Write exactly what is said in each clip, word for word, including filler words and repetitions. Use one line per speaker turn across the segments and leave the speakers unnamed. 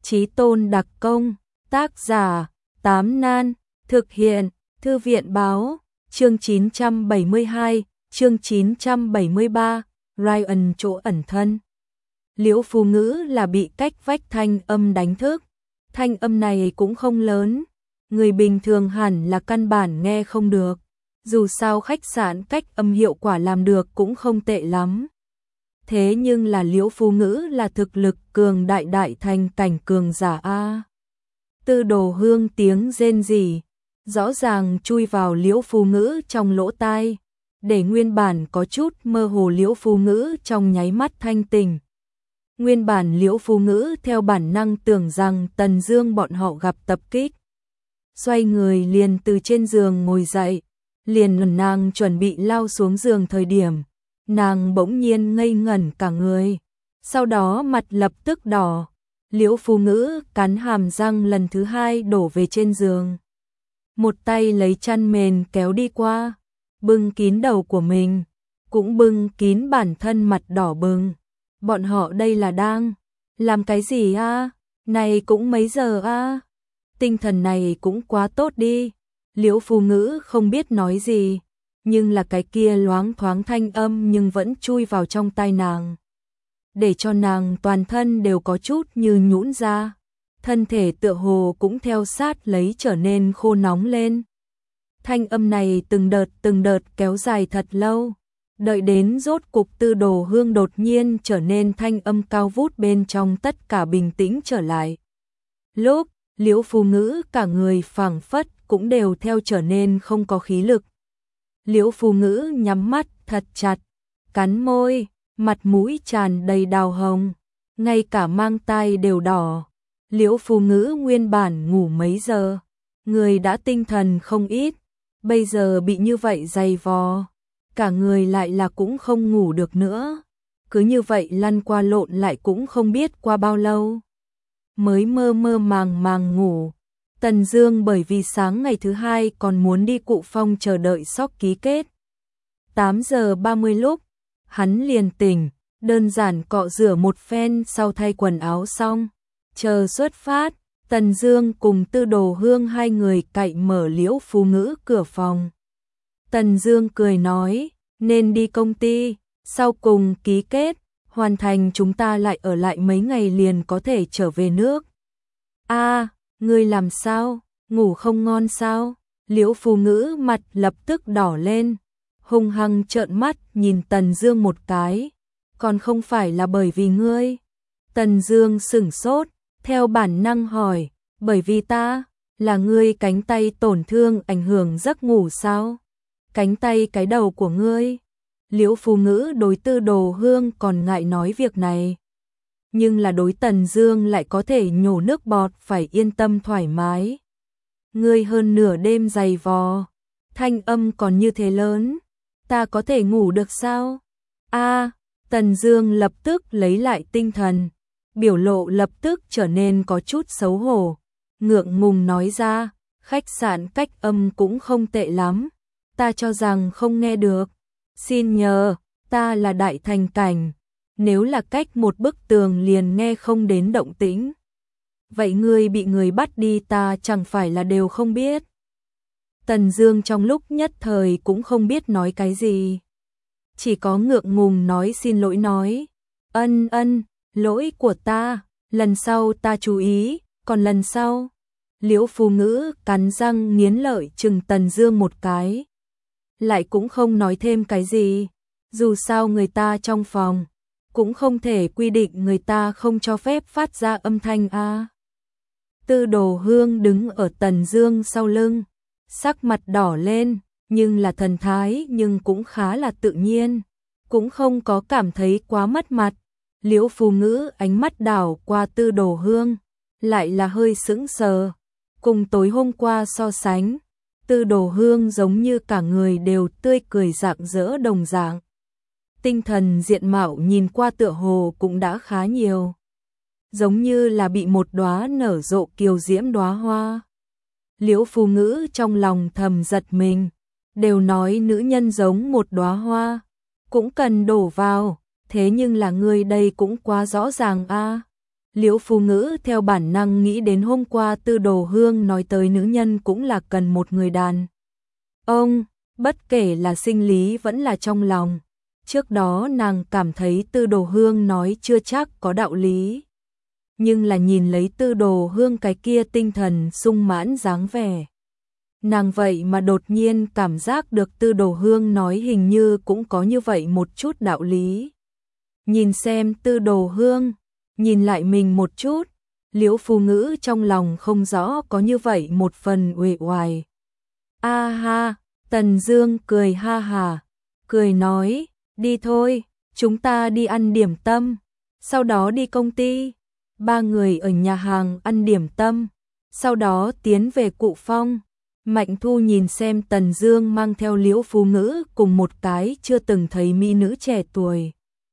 Chí tôn đặc công, tác giả, Tám Nan, thực hiện, Thư viện báo, chương chín trăm bảy mươi hai, chương chín trăm bảy mươi ba, Ryan chỗ ẩn thân. Liễu Phù Ngữ là bị cách vách thanh âm đánh thức, thanh âm này cũng không lớn, người bình thường hẳn là căn bản nghe không được, dù sao khách sạn cách âm hiệu quả làm được cũng không tệ lắm. Thế nhưng là Liễu Phù Ngữ là thực lực cường đại đại thành cảnh cường giả a. Tư Đồ Hương tiếng rên rỉ, rõ ràng chui vào Liễu Phù Ngữ trong lỗ tai, để nguyên bản có chút mơ hồ Liễu Phù Ngữ trong nháy mắt thanh tỉnh. Nguyên bản Liễu Phù Ngữ theo bản năng tưởng rằng Tần Dương bọn họ gặp tập kích. Xoay người liền từ trên giường ngồi dậy, liền nàng chuẩn bị lao xuống giường thời điểm, nàng bỗng nhiên ngây ngẩn cả người, sau đó mặt lập tức đỏ. Liễu Phù Ngữ cắn hàm răng lần thứ hai đổ về trên giường. Một tay lấy chăn mền kéo đi qua, bưng kín đầu của mình, cũng bưng kín bản thân mặt đỏ bừng. Bọn họ đây là đang làm cái gì a? Này cũng mấy giờ a? Tinh thần này cũng quá tốt đi. Liễu Phù Ngữ không biết nói gì, nhưng là cái kia loáng thoáng thanh âm nhưng vẫn chui vào trong tai nàng, để cho nàng toàn thân đều có chút như nhũn ra, thân thể tựa hồ cũng theo sát lấy trở nên khô nóng lên. Thanh âm này từng đợt từng đợt kéo dài thật lâu, đợi đến rốt cục Tư Đồ Hương đột nhiên trở nên thanh âm cao vút bên trong tất cả bình tĩnh trở lại. Lúc Liễu Phù Ngữ cả người phảng phất cũng đều theo trở nên không có khí lực. Liễu Phù Ngữ nhắm mắt thật chặt, cắn môi, mặt mũi tràn đầy đào hồng, ngay cả mang tai đều đỏ. Liễu Phù Ngữ nguyên bản ngủ mấy giờ, người đã tinh thần không ít, bây giờ bị như vậy dày vò, cả người lại là cũng không ngủ được nữa. Cứ như vậy lăn qua lộn lại cũng không biết qua bao lâu, mới mơ mơ màng màng ngủ. Tần Dương bởi vì sáng ngày thứ hai còn muốn đi Cụ Phong chờ đợi sóc ký kết. tám giờ ba mươi lúc, hắn liền tỉnh, đơn giản cọ rửa một phen sau thay quần áo xong, chờ xuất phát. Tần Dương cùng Tư Đồ Hương hai người cậy mở Liễu Phù Ngữ cửa phòng. Tần Dương cười nói, nên đi công ty, sau cùng ký kết, hoàn thành chúng ta lại ở lại mấy ngày liền có thể trở về nước. A, à, ngươi làm sao, ngủ không ngon sao? Liễu Phù Ngữ mặt lập tức đỏ lên, hung hăng trợn mắt nhìn Tần Dương một cái, còn không phải là bởi vì ngươi. Tần Dương sững sốt, theo bản năng hỏi, bởi vì ta, là ngươi cánh tay tổn thương ảnh hưởng giấc ngủ sao? Cánh tay cái đầu của ngươi? Liễu Phù Ngữ đối Tư Đồ Hương còn ngại nói việc này, nhưng là đối Tần Dương lại có thể nhổ nước bọt phải yên tâm thoải mái. Ngươi hơn nửa đêm dày vò, thanh âm còn như thế lớn, ta có thể ngủ được sao? A, à, Tần Dương lập tức lấy lại tinh thần, biểu lộ lập tức trở nên có chút xấu hổ, ngượng ngùng nói ra, khách sạn cách âm cũng không tệ lắm, ta cho rằng không nghe được. Xin nhờ, ta là đại thành cảnh, nếu là cách một bức tường liền nghe không đến động tĩnh, vậy ngươi bị người bắt đi ta chẳng phải là đều không biết. Tần Dương trong lúc nhất thời cũng không biết nói cái gì, chỉ có ngượng ngùng nói xin lỗi nói, ân ân, lỗi của ta, lần sau ta chú ý, còn lần sau. Liễu Phù Ngữ cắn răng nghiến lợi chừng Tần Dương một cái, lại cũng không nói thêm cái gì, dù sao người ta trong phòng, cũng không thể quy định người ta không cho phép phát ra âm thanh a. À. Tư Đồ Hương đứng ở Tần Dương sau lưng, sắc mặt đỏ lên, nhưng là thần thái nhưng cũng khá là tự nhiên, cũng không có cảm thấy quá mất mặt. Liễu Phù Ngữ ánh mắt đảo qua Tư Đồ Hương, lại là hơi sững sờ, cùng tối hôm qua so sánh, Tư Đồ Hương giống như cả người đều tươi cười rạng rỡ đồng dạng. Tinh thần diện mạo nhìn qua tựa hồ cũng đã khá nhiều, giống như là bị một đóa nở rộ kiều diễm đóa hoa. Liễu Phù Ngữ trong lòng thầm giật mình, đều nói nữ nhân giống một đóa hoa, cũng cần đổ vào, thế nhưng là ngươi đây cũng quá rõ ràng a. Liễu Phu Ngữ theo bản năng nghĩ đến hôm qua Tư Đồ Hương nói tới nữ nhân cũng là cần một người đàn ông, bất kể là sinh lý vẫn là trong lòng. Trước đó nàng cảm thấy Tư Đồ Hương nói chưa chắc có đạo lý. Nhưng là nhìn lấy Tư Đồ Hương cái kia tinh thần sung mãn dáng vẻ. Nàng vậy mà đột nhiên cảm giác được Tư Đồ Hương nói hình như cũng có như vậy một chút đạo lý. Nhìn xem Tư Đồ Hương, nhìn lại mình một chút, Liễu Phu Ngữ trong lòng không rõ có như vậy một phần uể oải. A ha, Tần Dương cười ha hà, cười nói, đi thôi, chúng ta đi ăn điểm tâm, sau đó đi công ty. Ba người ở nhà hàng ăn điểm tâm, sau đó tiến về Cụ Phong. Mạnh Thu nhìn xem Tần Dương mang theo Liễu Phu Ngữ cùng một cái chưa từng thấy mỹ nữ trẻ tuổi.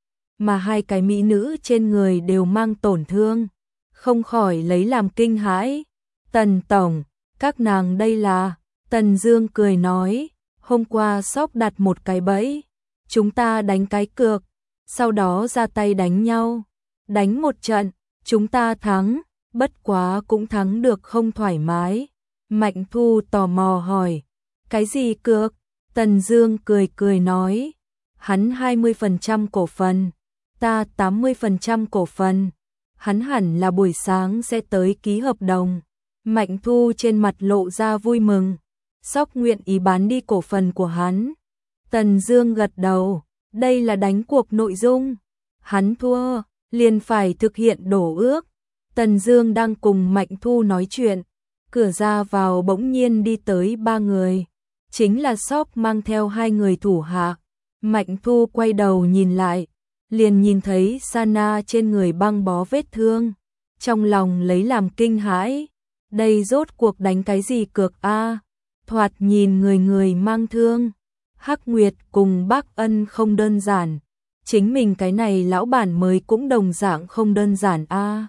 Mà hai cái mỹ nữ trên người đều mang tổn thương, không khỏi lấy làm kinh hãi. Tần Tổng, các nàng đây là... Tần Dương cười nói, hôm qua Sóc đặt một cái bẫy, chúng ta đánh cái cược, sau đó ra tay đánh nhau. Đánh một trận, chúng ta thắng, bất quá cũng thắng được không thoải mái. Mạnh Thu tò mò hỏi, cái gì cược? Tần Dương cười cười nói, hắn hai mươi phần trăm cổ phần, ta tám mươi phần trăm cổ phần, hắn hẳn là buổi sáng sẽ tới ký hợp đồng. Mạnh Thu trên mặt lộ ra vui mừng, Sóc nguyện ý bán đi cổ phần của hắn. Tần Dương gật đầu, đây là đánh cuộc nội dung, hắn thua, liền phải thực hiện đổ ước. Tần Dương đang cùng Mạnh Thu nói chuyện, cửa ra vào bỗng nhiên đi tới ba người, chính là Sóc mang theo hai người thủ hạ. Mạnh Thu quay đầu nhìn lại, liền nhìn thấy Sana trên người băng bó vết thương, trong lòng lấy làm kinh hãi, đây rốt cuộc đánh cái gì cược a? Thoạt nhìn người người mang thương. Hắc Nguyệt cùng Bác Ân không đơn giản, chính mình cái này lão bản mới cũng đồng dạng không đơn giản a.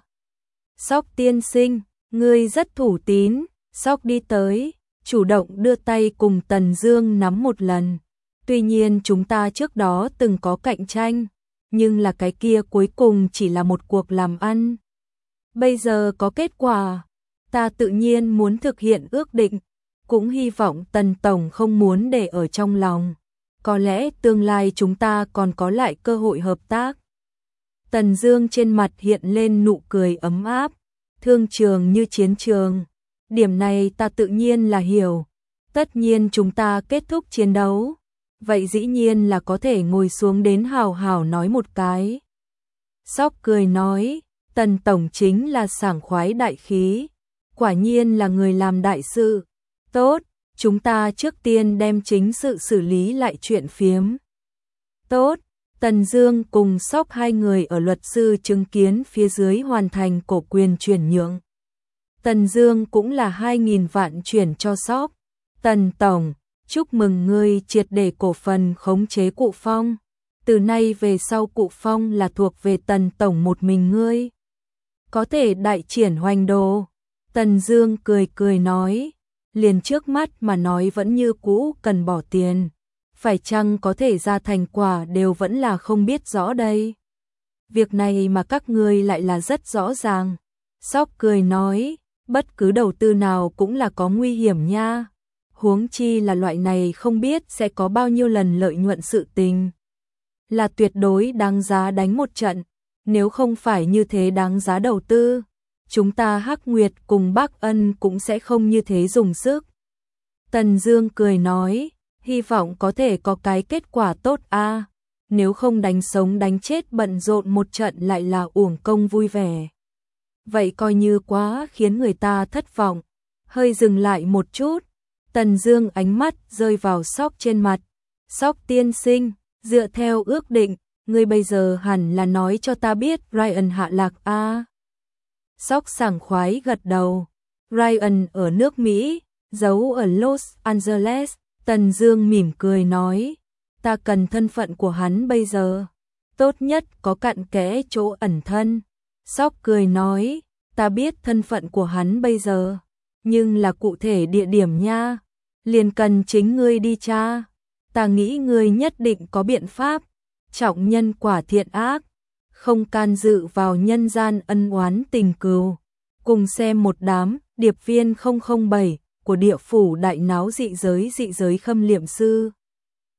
Sóc tiên sinh, ngươi rất thủ tín. Sóc đi tới, chủ động đưa tay cùng Tần Dương nắm một lần. Tuy nhiên chúng ta trước đó từng có cạnh tranh, nhưng là cái kia cuối cùng chỉ là một cuộc làm ăn. Bây giờ có kết quả, ta tự nhiên muốn thực hiện ước định, cũng hy vọng Tần Tổng không muốn để ở trong lòng. Có lẽ tương lai chúng ta còn có lại cơ hội hợp tác. Tần Dương trên mặt hiện lên nụ cười ấm áp, thương trường như chiến trường. Điểm này ta tự nhiên là hiểu. Tất nhiên chúng ta kết thúc chiến đấu, vậy dĩ nhiên là có thể ngồi xuống đến hào hào nói một cái. Sóc cười nói, Tần Tổng chính là sảng khoái đại khí, quả nhiên là người làm đại sự. Tốt, chúng ta trước tiên đem chính sự xử lý lại chuyện phiếm. Tốt, Tần Dương cùng Sóc hai người ở luật sư chứng kiến phía dưới hoàn thành cổ quyền chuyển nhượng. Tần Dương cũng là hai nghìn vạn chuyển cho Sóc. Tần Tổng, chúc mừng ngươi triệt để cổ phần khống chế Cụ Phong. Từ nay về sau Cụ Phong là thuộc về Tần Tổng một mình ngươi. Có thể đại triển hoành đồ. Tần Dương cười cười nói, liền trước mắt mà nói vẫn như cũ cần bỏ tiền. Phải chăng có thể ra thành quả đều vẫn là không biết rõ đây. Việc này mà các ngươi lại là rất rõ ràng. Sóc cười nói, bất cứ đầu tư nào cũng là có nguy hiểm nha. Huống chi là loại này không biết sẽ có bao nhiêu lần lợi nhuận sự tình. Là tuyệt đối đáng giá đánh một trận, nếu không phải như thế đáng giá đầu tư, chúng ta Hắc Nguyệt cùng Bác Ân cũng sẽ không như thế dùng sức. Tần Dương cười nói, hy vọng có thể có cái kết quả tốt a, nếu không đánh sống đánh chết bận rộn một trận lại là uổng công vui vẻ. Vậy coi như quá khiến người ta thất vọng. Hơi dừng lại một chút, Tần Dương ánh mắt rơi vào Sóc trên mặt. Sóc tiên sinh, dựa theo ước định, ngươi bây giờ hẳn là nói cho ta biết Ryan hạ lạc a. Sóc sảng khoái gật đầu. Ryan ở nước Mỹ, giấu ở Los Angeles. Tần Dương mỉm cười nói, ta cần thân phận của hắn bây giờ. Tốt nhất có cặn kẽ chỗ ẩn thân. Sóc cười nói, ta biết thân phận của hắn bây giờ, nhưng là cụ thể địa điểm nha, liền cần chính ngươi đi tra. Ta nghĩ ngươi nhất định có biện pháp. Trọng nhân quả thiện ác, không can dự vào nhân gian ân oán tình cừu. Cùng xem một đám điệp viên không không bảy của địa phủ đại náo dị giới dị giới khâm liệm sư.